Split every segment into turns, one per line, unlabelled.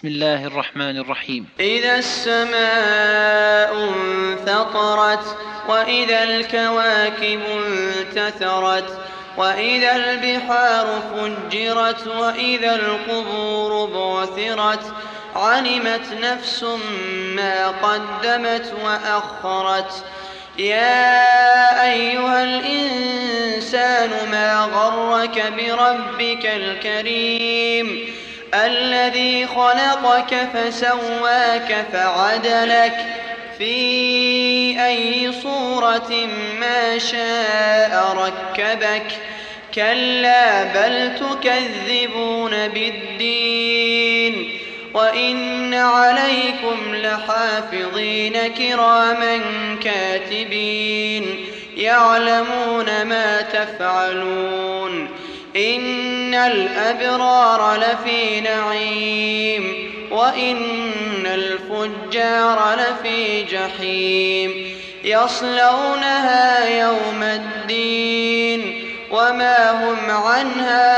بسم الله الرحمن الرحيم.
إذا السماء انفطرت وإذا الكواكب انتثرت وإذا البحار فجرت وإذا القبور بعثرت علمت نفس ما قدمت وأخرت. يا أيها الإنسان ما غرك بربك الكريم الذي خلقك فسواك فعدلك في أي صورة ما شاء ركبك. كلا بل تكذبون بالدين وإن عليكم لحافظين كراما كاتبين يعلمون ما تفعلون. إن الأبرار لفي نعيم وإن الفجار لفي جحيم يصلونها يوم الدين وما هم عنها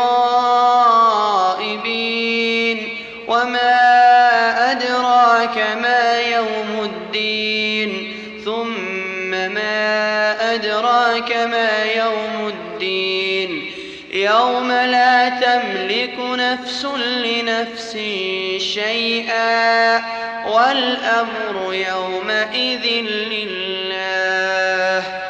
بغائبين. وما أدراك ما يوم الدين ثم ما أدراك ما يوم الدين يوم لا تملك نفس لنفس شيئا والأمر يومئذ لله.